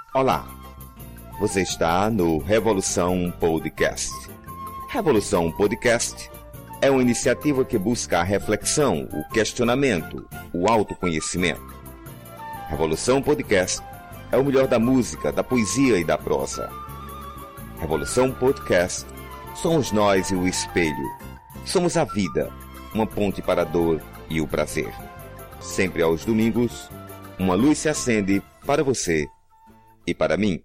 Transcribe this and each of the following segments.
Olá, você está no Revolução Podcast. Revolução Podcast é uma iniciativa que busca a reflexão, o questionamento, o autoconhecimento. Revolução Podcast é o melhor da música, da poesia e da prosa. Revolução Podcast somos nós e o espelho. Somos a vida, uma ponte para a dor e o prazer. Sempre aos domingos, uma luz se acende para você e para mim.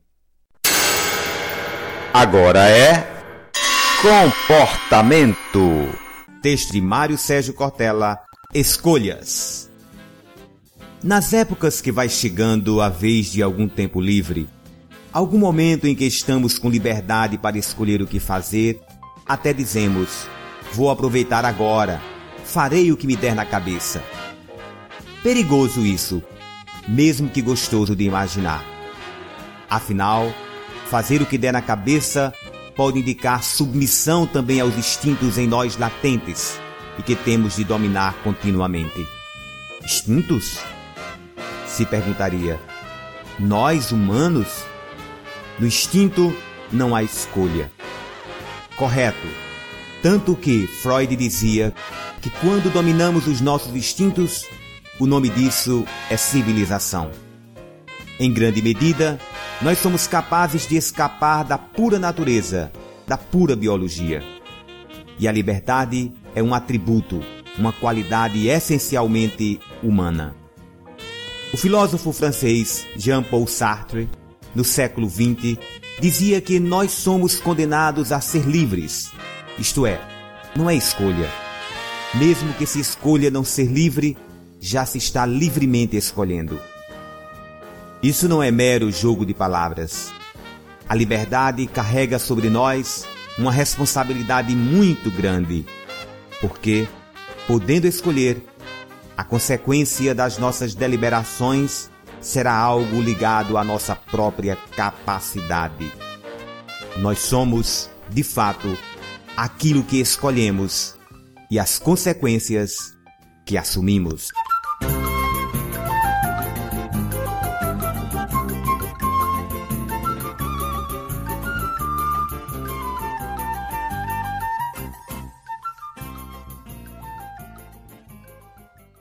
Agora é Comportamento. Texto de Mário Sérgio Cortella, Escolhas. Nas épocas que vai chegando a vez de algum tempo livre, algum momento em que estamos com liberdade para escolher o que fazer, até dizemos, vou aproveitar agora, farei o que me der na cabeça. Perigoso isso, mesmo que gostoso de imaginar. Afinal, fazer o que der na cabeça pode indicar submissão também aos instintos em nós latentes e que temos de dominar continuamente. Instintos? Se perguntaria, nós humanos? No instinto não há escolha. Correto, tanto que Freud dizia que quando dominamos os nossos instintos, o nome disso é civilização. Em grande medida, nós somos capazes de escapar da pura natureza, da pura biologia. E a liberdade é um atributo, uma qualidade essencialmente humana. O filósofo francês Jean-Paul Sartre, no século XX, dizia que nós somos condenados a ser livres. Isto é, não é escolha. Mesmo que se escolha não ser livre, já se está livremente escolhendo. Isso não é mero jogo de palavras. A liberdade carrega sobre nós uma responsabilidade muito grande, porque, podendo escolher, a consequência das nossas deliberações será algo ligado à nossa própria capacidade. Nós somos, de fato, aquilo que escolhemos e as consequências que assumimos.